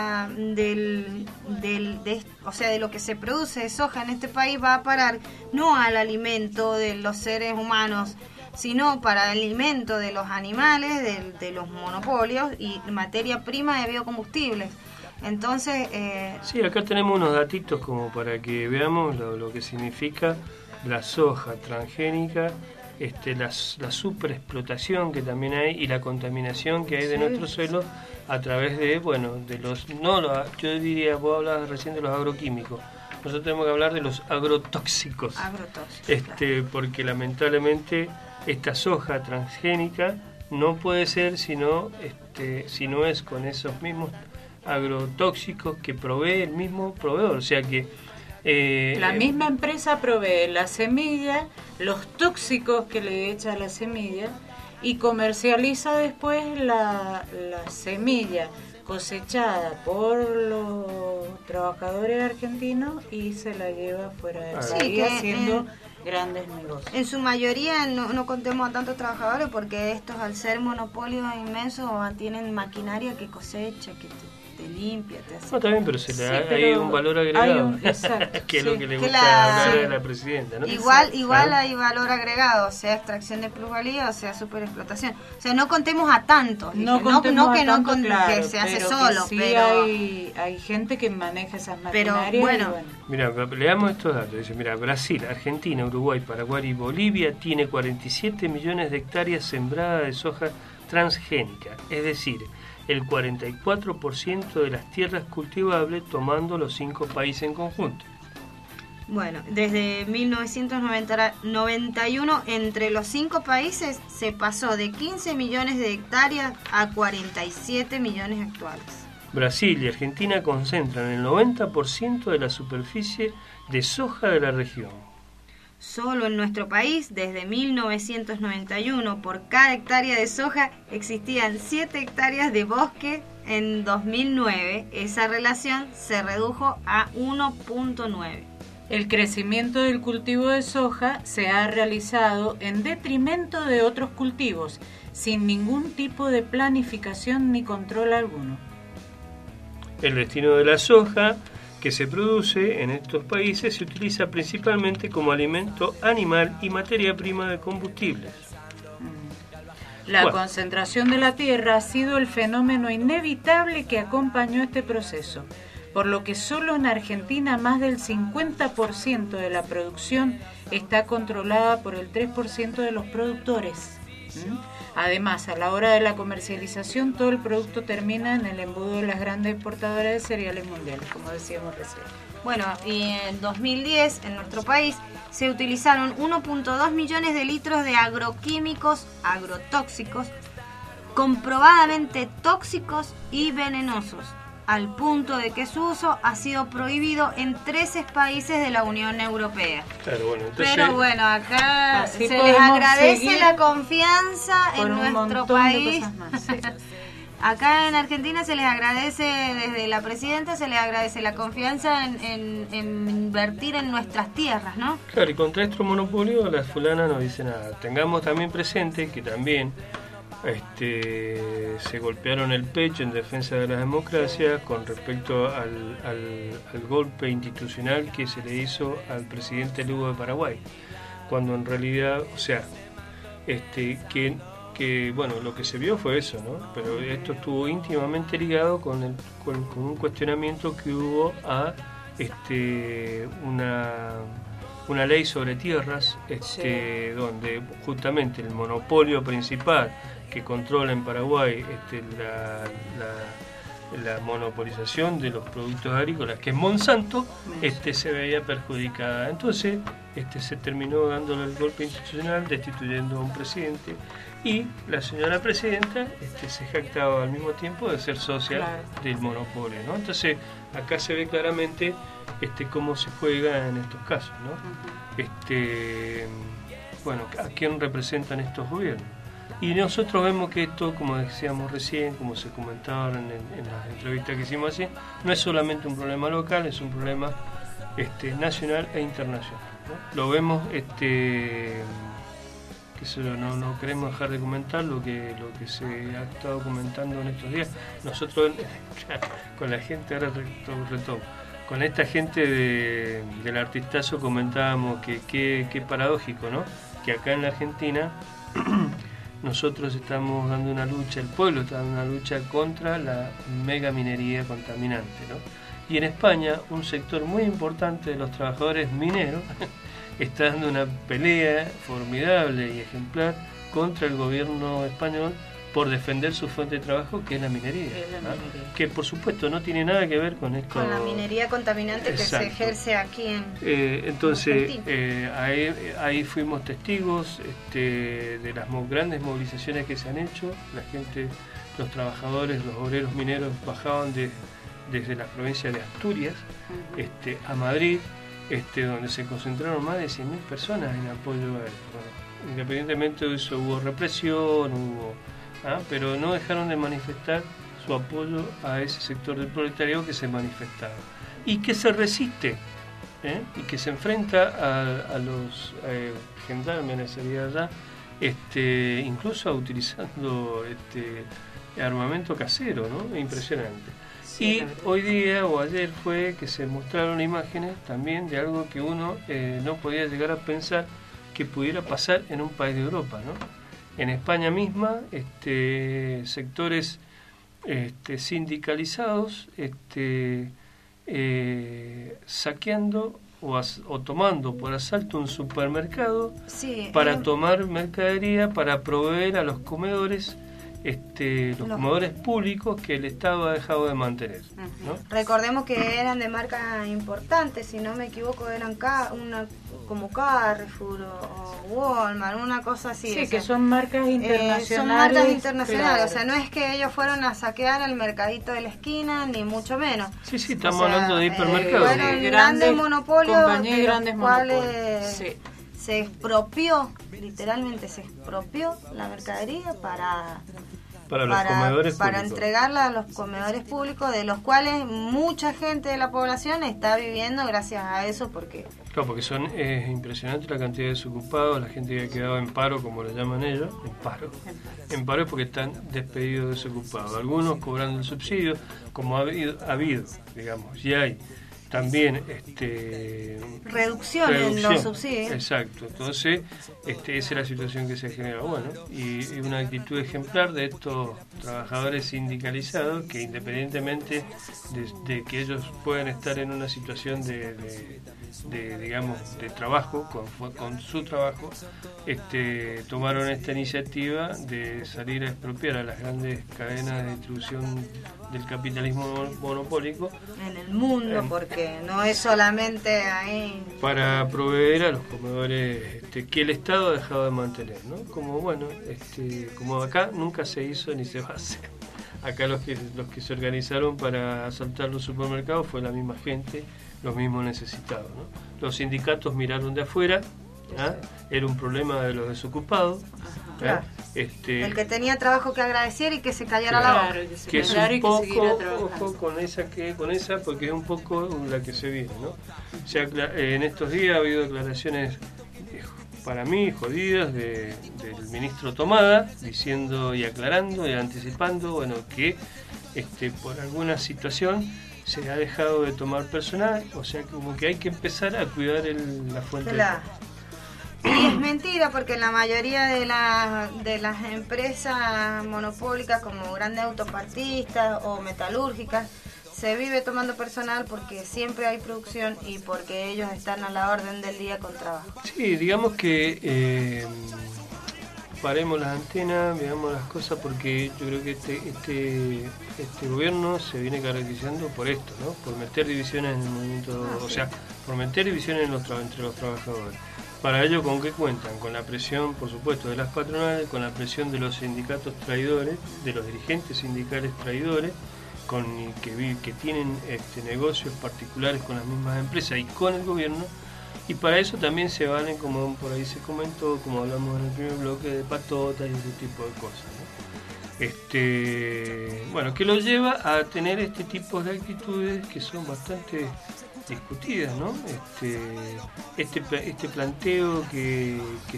Speaker 2: de lo que se produce de soja en este país va a parar no al alimento de los seres humanos, sino para el alimento de los animales, de los monopolios y materia prima de biocombustibles. Entonces...
Speaker 1: Sí, acá tenemos unos datitos como para que veamos lo que significa la soja transgénica, la superexplotación que también hay y la contaminación que hay de nuestro suelo a través de, yo diría, vos hablabas recién de los agroquímicos. Nosotros tenemos que hablar de los agrotóxicos. Porque lamentablemente esta soja transgénica no puede ser si no es con esos mismos agrotóxicos que provee el mismo proveedor, o sea que
Speaker 3: la misma empresa provee la semilla, los tóxicos que le echa a la semilla y comercializa después la semilla cosechada por los trabajadores argentinos y se la lleva fuera del país haciendo grandes negocios.
Speaker 2: En su mayoría no contemos a tantos trabajadores porque estos, al ser monopolios inmensos, tienen maquinaria que cosecha, que te limpia, te hace...
Speaker 1: No, está bien, pero hay un valor agregado, que es lo que le gusta hablar a la presidenta, ¿no?
Speaker 2: Igual hay valor agregado, sea extracción de plusvalía o sea superexplotación. O sea, no contemos a tantos, que se hace solo,
Speaker 3: sí,
Speaker 2: pero...
Speaker 3: hay gente que maneja esas maquinarias.
Speaker 2: Pero bueno.
Speaker 1: Mira, leamos estos datos. Dice, mira, Brasil, Argentina, Uruguay, Paraguay y Bolivia tiene 47 millones de hectáreas sembradas de soja transgénica, es decir, el 44% de las tierras cultivables, tomando los 5 países en conjunto.
Speaker 2: Bueno, desde 1991 entre los 5 países se pasó de 15 millones de hectáreas a 47 millones actuales.
Speaker 1: Brasil y Argentina concentran el 90% de la superficie de soja de la región.
Speaker 2: Solo en nuestro país, desde 1991, por cada hectárea de soja existían 7 hectáreas de bosque. En 2009, esa relación se redujo a 1.9.
Speaker 3: El crecimiento del cultivo de soja se ha realizado en detrimento de otros cultivos, sin ningún tipo de planificación ni control alguno.
Speaker 1: El destino de la soja que se produce en estos países se utiliza principalmente como alimento animal y materia prima de combustibles.
Speaker 3: La concentración de la tierra ha sido el fenómeno inevitable que acompañó este proceso, por lo que solo en Argentina más del 50% de la producción está controlada por el 3% de los productores. Además, a la hora de la comercialización, todo el producto termina en el embudo de las grandes exportadoras de cereales mundiales, como decíamos recién.
Speaker 2: Bueno, y en 2010, en nuestro país, se utilizaron 1.2 millones de litros de agroquímicos agrotóxicos, comprobadamente tóxicos y venenosos, al punto de que su uso ha sido prohibido en 13 países de la Unión Europea.
Speaker 1: Claro, bueno, entonces,
Speaker 2: pero bueno, acá se les agradece la confianza en nuestro país. Acá en Argentina se les agradece, desde la presidenta se les agradece la confianza en invertir en nuestras tierras, ¿no?
Speaker 1: Claro, y contra este monopolio la fulana no dice nada. Tengamos también presente que también se golpearon el pecho en defensa de la democracia con respecto al golpe institucional que se le hizo al presidente Lugo de Paraguay, cuando en realidad, o sea, que bueno, lo que se vio fue eso, ¿no? Pero esto estuvo íntimamente ligado con un cuestionamiento que hubo a una ley sobre tierras, donde justamente el monopolio principal que controla en Paraguay la monopolización de los productos agrícolas, que es Monsanto, se veía perjudicada. Entonces se terminó dándole el golpe institucional, destituyendo a un presidente, y la señora presidenta se jactaba al mismo tiempo de ser socia del monopolio, ¿no? Entonces acá se ve claramente cómo se juega en estos casos, ¿no? Bueno, ¿a quién representan estos gobiernos? Y nosotros vemos que esto, como decíamos recién, como se comentaba en las entrevistas que hicimos así, no es solamente un problema local, es un problema nacional e internacional, ¿no? Lo vemos, no queremos dejar de comentar lo que se ha estado comentando en estos días. Nosotros, con la gente, ahora retomo, con esta gente del artistazo comentábamos que qué paradójico, ¿no? Que acá en la Argentina nosotros estamos dando una lucha, el pueblo está dando una lucha contra la mega minería contaminante, ¿no? Y en España un sector muy importante de los trabajadores mineros está dando una pelea formidable y ejemplar contra el gobierno español por defender su fuente de trabajo, que es la minería, que por supuesto no tiene nada que ver con esto,
Speaker 2: con la minería contaminante. Exacto. Que se ejerce aquí en
Speaker 1: entonces ahí fuimos testigos de las grandes movilizaciones que se han hecho. La gente, los trabajadores, los obreros mineros bajaban desde la provincia de Asturias a Madrid, donde se concentraron más de 100.000 personas en apoyo a él. Bueno, independientemente de eso hubo represión, pero no dejaron de manifestar su apoyo a ese sector del proletariado que se manifestaba y que se resiste, y que se enfrenta a los gendarmes, sería allá, incluso utilizando armamento casero, ¿no? Impresionante. Y hoy día o ayer fue que se mostraron imágenes también de algo que uno no podía llegar a pensar que pudiera pasar en un país de Europa, ¿no? En España misma, sectores sindicalizados saqueando o tomando por asalto un supermercado para tomar mercadería para proveer a los comedores, comedores públicos que el Estado ha dejado de mantener, ¿no?
Speaker 2: Recordemos que eran de marcas importantes, si no me equivoco eran como Carrefour o Walmart, una cosa así.
Speaker 3: Sí, que son marcas internacionales.
Speaker 2: Son marcas internacionales, claro. O sea, no es que ellos fueron a saquear el mercadito de la esquina, ni mucho menos.
Speaker 1: Sí, estamos hablando de hipermercados.
Speaker 2: Fueron grandes monopolios de los cuales se expropió, literalmente se expropió la mercadería para entregarla a los comedores públicos, de los cuales mucha gente de la población está viviendo gracias a eso, porque
Speaker 1: es impresionante la cantidad de desocupados, la gente que ha quedado en paro, como lo llaman ellos, en paro es porque están despedidos, desocupados, algunos cobrando el subsidio, como ha habido, digamos, y hay también
Speaker 2: reducción en los subsidios.
Speaker 1: Exacto, entonces esa es la situación que se genera. Bueno, y una actitud ejemplar de estos trabajadores sindicalizados que, independientemente de que ellos puedan estar en una situación de trabajo, con su trabajo, tomaron esta iniciativa de salir a expropiar a las grandes cadenas de distribución del capitalismo monopólico
Speaker 2: en el mundo, porque no es solamente ahí,
Speaker 1: para proveer a los comedores que el Estado ha dejado de mantener, ¿no? Como acá nunca se hizo ni se va a hacer. Acá los que se organizaron para asaltar los supermercados fue la misma gente, los mismos necesitados, ¿no? Los sindicatos miraron de afuera, era un problema de los desocupados,
Speaker 2: El que tenía trabajo que agradecer y que se callara la boca.
Speaker 1: Que es un poco, ojo con esa, porque es un poco la que se viene, ¿no? O sea, en estos días ha habido declaraciones, para mí, jodidas, del ministro Tomada, diciendo y aclarando y anticipando, bueno, que por alguna situación se ha dejado de tomar personal, o sea, como que hay que empezar a cuidar la fuente de
Speaker 2: Y es mentira, porque la mayoría de las empresas monopólicas como grandes autopartistas o metalúrgicas se vive tomando personal porque siempre hay producción y porque ellos están a la orden del día con trabajo.
Speaker 1: Sí, digamos que paremos las antenas, veamos las cosas, porque yo creo que este gobierno se viene caracterizando por esto, ¿no? Por meter divisiones en el movimiento, o sea, por meter divisiones entre los trabajadores. Para ello, ¿con qué cuentan? Con la presión, por supuesto, de las patronales, con la presión de los sindicatos traidores, de los dirigentes sindicales traidores, que tienen negocios particulares con las mismas empresas y con el gobierno, y para eso también se valen, como por ahí se comentó, como hablamos en el primer bloque, de patotas y ese tipo de cosas, ¿no? Bueno, que lo lleva a tener este tipo de actitudes que son bastante discutidas, ¿no? Este planteo que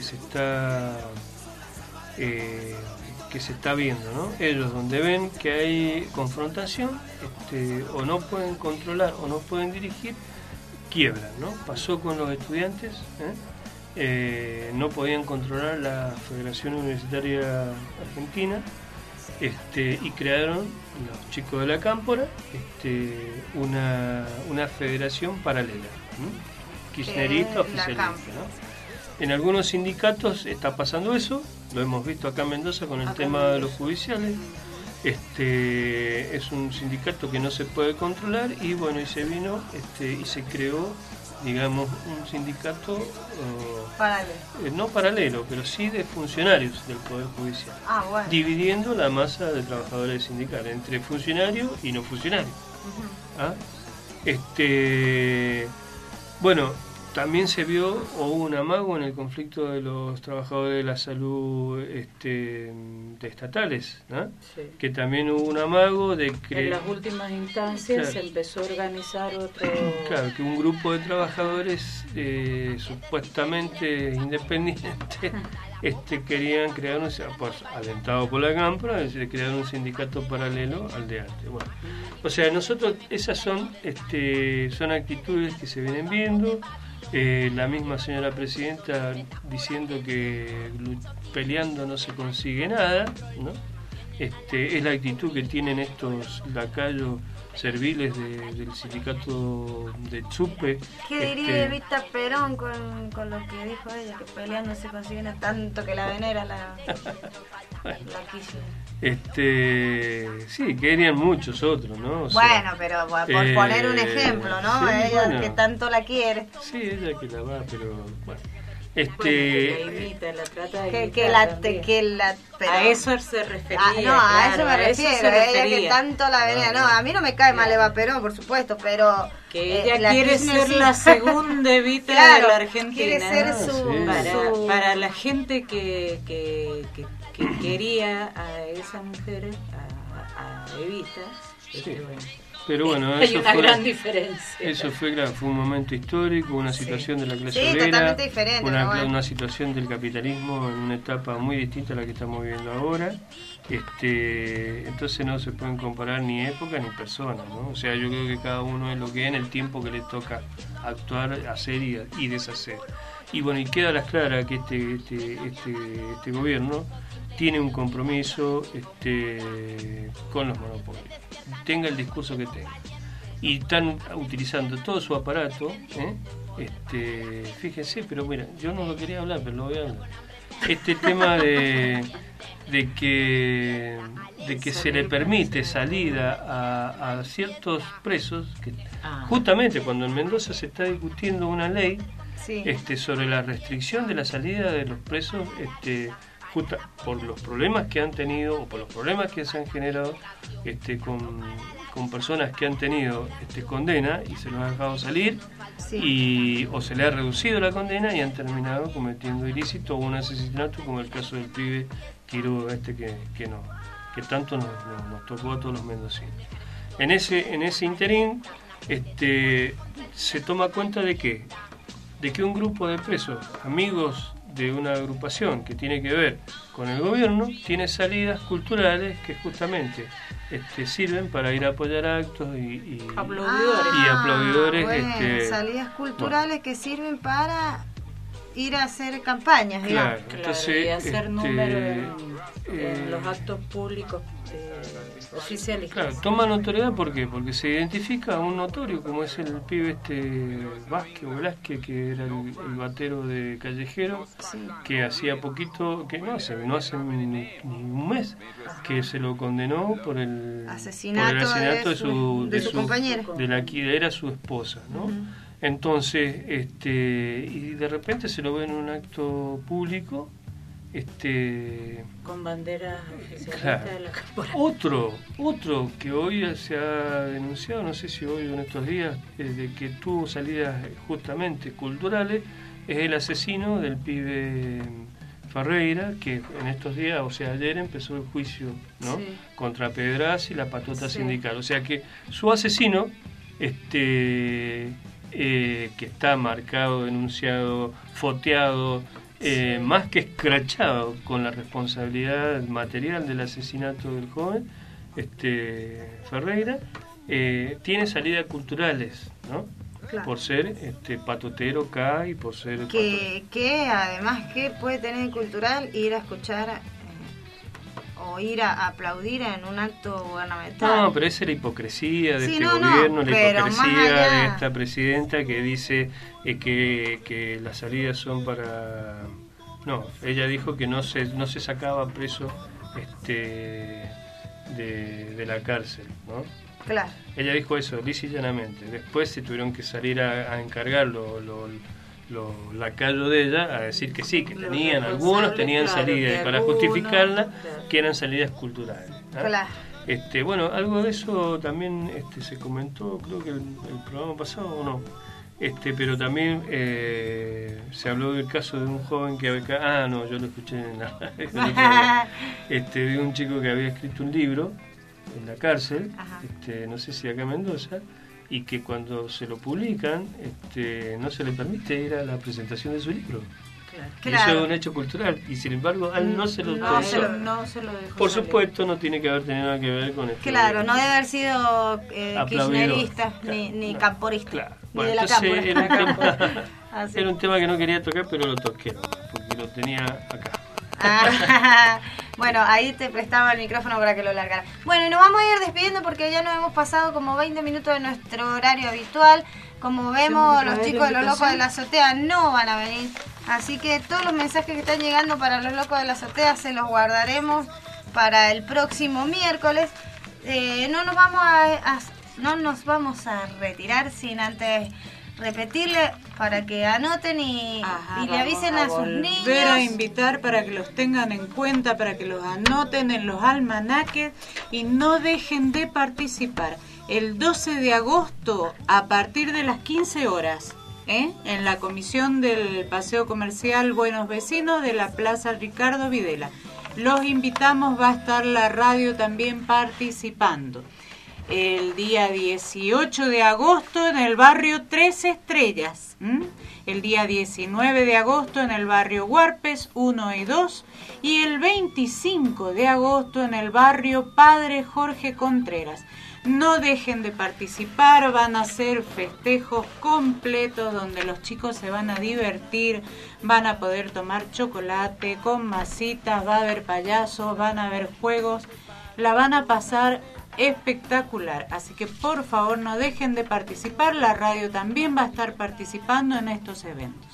Speaker 1: se está viendo, ¿no? Ellos donde ven que hay confrontación, o no pueden controlar o no pueden dirigir, quiebran, ¿no? Pasó con los estudiantes, no podían controlar la Federación Universitaria Argentina, y crearon los chicos de la Cámpora una federación paralela, kirchnerista oficialista, ¿no? En algunos sindicatos está pasando eso, lo hemos visto acá en Mendoza con el tema de los judiciales. Es un sindicato que no se puede controlar y bueno, y se vino y se creó, digamos, un sindicato no paralelo, pero sí de funcionarios del Poder Judicial,
Speaker 2: bueno,
Speaker 1: dividiendo la masa de trabajadores sindicales entre funcionarios y no funcionarios. Bueno, también se vio, o hubo un amago en el conflicto de los trabajadores de la salud de estatales, ¿no? Sí. Que también hubo un amago de que
Speaker 3: en las últimas instancias se empezó a organizar otro...
Speaker 1: Claro, que un grupo de trabajadores supuestamente independientes querían crear alentado por la Cámpora, crear un sindicato paralelo al de arte. Bueno, o sea, nosotros esas son actitudes que se vienen viendo. La misma señora presidenta diciendo que peleando no se consigue nada, ¿no? Es la actitud que tienen estos lacayos serviles del sindicato de Chupe.
Speaker 2: ¿Qué diría Evita Perón con lo que dijo ella, que peleando no se consigue nada, tanto que la venera la quiso?
Speaker 1: Sí, que dirían muchos otros, ¿no? O
Speaker 2: bueno,
Speaker 1: sea,
Speaker 2: pero por poner un ejemplo, ¿no?
Speaker 1: Sí,
Speaker 2: ella
Speaker 1: bueno,
Speaker 2: que tanto la quiere.
Speaker 1: Sí, ella que la va, pero bueno.
Speaker 3: Que la imita, la trata de
Speaker 2: pero,
Speaker 3: a eso se refería.
Speaker 2: A eso me refiero, ella que tanto la venía. No, a mí no me cae mal Eva Perón, por supuesto, pero
Speaker 3: que ella quiere ser la segunda Evita de la Argentina.
Speaker 2: Quiere ser
Speaker 3: para la gente que quería a esa mujer, a Evita.
Speaker 1: Sí. Pero bueno,
Speaker 3: hay una gran diferencia.
Speaker 1: Eso fue un momento histórico, una situación de la clase
Speaker 2: obrera, totalmente diferente,
Speaker 1: una situación del capitalismo en una etapa muy distinta a la que estamos viviendo ahora. Entonces no se pueden comparar ni época ni personas, ¿no? O sea, yo creo que cada uno es lo que es en el tiempo que le toca actuar, hacer y deshacer. Y bueno, y queda a las claras que este gobierno tiene un compromiso con los monopolios, tenga el discurso que tenga, y están utilizando todo su aparato, fíjense, pero mira, yo no lo quería hablar, pero lo voy a hablar. Tema de que se le permite salida a ciertos presos, que justamente cuando en Mendoza se está discutiendo una ley sobre la restricción de la salida de los presos por los problemas que han tenido o por los problemas que se han generado con personas que han tenido condena y se los ha dejado salir, o se le ha reducido la condena y han terminado cometiendo ilícito o un asesinato, como el caso del pibe Quiroga que tanto nos tocó a todos los mendocinos. En ese interín se toma cuenta de que un grupo de presos, amigos de una agrupación que tiene que ver con el gobierno, tiene salidas culturales que justamente sirven para ir a apoyar actos y aplaudidores.
Speaker 2: Bueno, salidas culturales que sirven para ir a hacer campañas,
Speaker 1: claro,
Speaker 3: entonces, y hacer números en los actos públicos oficiales.
Speaker 1: Claro, toma notoriedad, ¿por qué? Porque se identifica a un notorio como es el pibe Velázquez, que era el batero de Callejero, que hacía poquito, que no hace ni un mes, que se lo condenó por el asesinato de su compañera, de la que era su esposa, ¿no? Uh-huh. Entonces, y de repente se lo ve en un acto público,
Speaker 3: con banderas oficialistas,
Speaker 1: claro.
Speaker 3: De la corporación.
Speaker 1: Otro que hoy se ha denunciado, no sé si hoy o en estos días, de que tuvo salidas justamente culturales, es el asesino del pibe Ferreira, que en estos días, o sea, ayer empezó el juicio, ¿no? Sí. Contra Pedraz y la patota sindical. O sea que su asesino, que está marcado, denunciado, foteado, más que escrachado con la responsabilidad material del asesinato del joven Ferreira, tiene salidas culturales, ¿no? Claro. Por ser patotero acá y por ser
Speaker 2: que además que puede tener cultural ir a escuchar o ir a aplaudir en un acto gubernamental.
Speaker 1: No, pero esa es la hipocresía de gobierno, la hipocresía de esta presidenta que dice que las salidas son para... No, ella dijo que no se sacaba preso de la cárcel, ¿no?
Speaker 2: Claro.
Speaker 1: Ella dijo eso lisa y llanamente. Después se tuvieron que salir a encargar lacayo de ella a decir que sí, que tenían algunos tenían salidas, y para justificarla que eran salidas culturales, ¿no?
Speaker 2: Claro.
Speaker 1: Bueno, algo de eso también se comentó, creo que el programa pasado o no, pero también se habló del caso de un joven que no, yo lo escuché en la de un chico que había escrito un libro en la cárcel, no sé si acá en Mendoza, y que cuando se lo publican no se le permite ir a la presentación de su libro. Claro. Eso es un hecho cultural y sin embargo a él no se lo dejó. Por supuesto no tiene que haber tenido nada que ver con esto.
Speaker 2: Claro, no debe haber sido kirchnerista ni camporista, claro. Bueno, ni de la cámpora.
Speaker 1: Era un tema que no quería tocar, pero lo toqué porque lo tenía acá.
Speaker 2: Bueno, ahí te prestaba el micrófono para que lo largara. Bueno, y nos vamos a ir despidiendo porque ya nos hemos pasado como 20 minutos de nuestro horario habitual. Como vemos, los chicos de los locos de la azotea no van a venir. Así que todos los mensajes que están llegando para los locos de la azotea se los guardaremos para el próximo miércoles. No nos vamos a retirar sin antes repetirle para que anoten y le avisen a sus niños.
Speaker 3: Volver a invitar para que los tengan en cuenta, para que los anoten en los almanaques y no dejen de participar. El 12 de agosto, a partir de las 15 horas, en la comisión del Paseo Comercial Buenos Vecinos de la Plaza Ricardo Videla. Los invitamos, va a estar la radio también participando. El día 18 de agosto en el barrio Tres Estrellas. El día 19 de agosto en el barrio Huarpes 1 y 2. Y el 25 de agosto en el barrio Padre Jorge Contreras. No dejen de participar, van a ser festejos completos donde los chicos se van a divertir, van a poder tomar chocolate con masitas, va a haber payasos, van a haber juegos, la van a pasar espectacular. Así que por favor no dejen de participar, la radio también va a estar participando en estos eventos.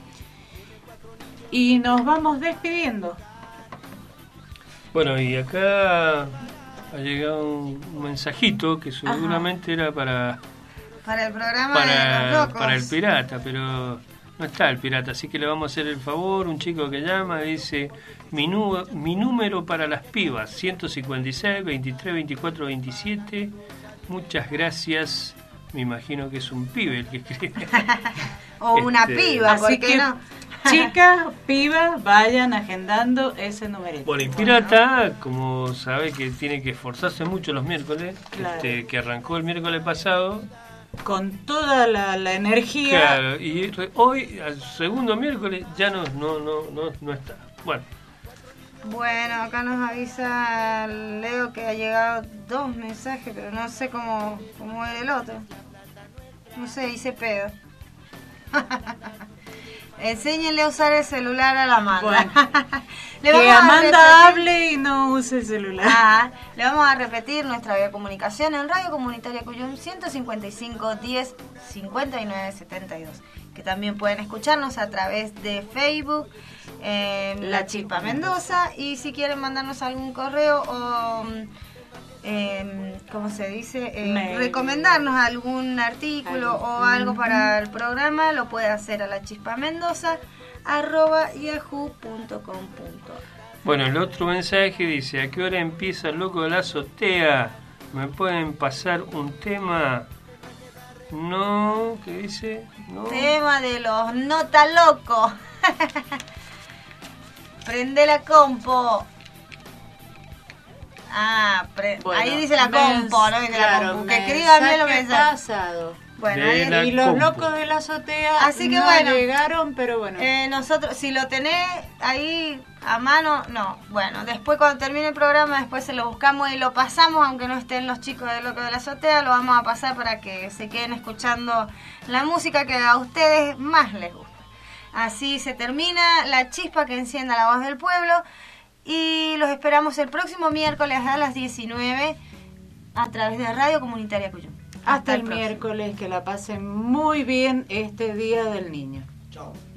Speaker 3: Y nos vamos despidiendo.
Speaker 1: Bueno, y acá ha llegado un mensajito que seguramente era para
Speaker 2: el programa de los locos,
Speaker 1: para el pirata, pero No está el pirata, así que le vamos a hacer el favor. Un chico que llama dice: mi número para las pibas, 156, 23, 24, 27. Muchas gracias. Me imagino que es un pibe el que escribe.
Speaker 2: O una piba,
Speaker 3: así
Speaker 2: ¿por qué
Speaker 3: que,
Speaker 2: no?
Speaker 3: Chicas, pibas, vayan agendando ese numerito.
Speaker 1: Bueno, y pirata, como sabe que tiene que esforzarse mucho los miércoles,
Speaker 3: Claro.
Speaker 1: Que arrancó el miércoles pasado.
Speaker 3: Con toda la energía.
Speaker 1: Claro, y hoy, al segundo miércoles, ya no está. Bueno.
Speaker 2: Bueno, acá nos avisa Leo que ha llegado 2 mensajes, pero no sé cómo es el otro. No sé, dice pedo. Enséñenle a usar el celular a la Amanda.
Speaker 3: Bueno,
Speaker 2: Le
Speaker 3: que
Speaker 2: vamos a
Speaker 3: Amanda
Speaker 2: repetir-
Speaker 3: hable y no use el celular.
Speaker 2: Le vamos a repetir nuestra vía de comunicación en Radio Comunitaria Cuyum 155 10 59 72, que también pueden escucharnos a través de Facebook, La Chispa Mendoza, y si quieren mandarnos algún correo o ¿cómo se dice? Recomendarnos algún artículo o algo para el programa, lo puede hacer a lachispamendoza@yahoo.com.ar.
Speaker 1: Bueno, el otro mensaje dice: ¿a qué hora empieza el loco de la azotea? ¿Me pueden pasar un tema? No, ¿qué dice? No.
Speaker 2: Tema de los nota loco. Prende la compo.
Speaker 3: Bueno,
Speaker 2: ahí dice la compo, no dice
Speaker 3: claro,
Speaker 2: la compu. Que escriban bien lo que
Speaker 3: mensaje
Speaker 2: dice.
Speaker 3: pasado.
Speaker 2: Bueno,
Speaker 1: De
Speaker 2: ahí
Speaker 1: la
Speaker 3: Y los
Speaker 1: compu.
Speaker 3: locos de la azotea
Speaker 2: Así que
Speaker 3: no
Speaker 2: bueno.
Speaker 3: llegaron, pero bueno.
Speaker 2: nosotros, si lo tenés ahí a mano, no. Bueno, después cuando termine el programa, después se lo buscamos y lo pasamos, aunque no estén los chicos de Loco de la Azotea, lo vamos a pasar para que se queden escuchando la música que a ustedes más les gusta. Así se termina la chispa que encienda la voz del pueblo, y los esperamos el próximo miércoles a las 19 a través de Radio Comunitaria Cuyum.
Speaker 3: Hasta el
Speaker 2: próximo.
Speaker 3: miércoles, que la pasen muy bien este Día del Niño.
Speaker 8: Chao.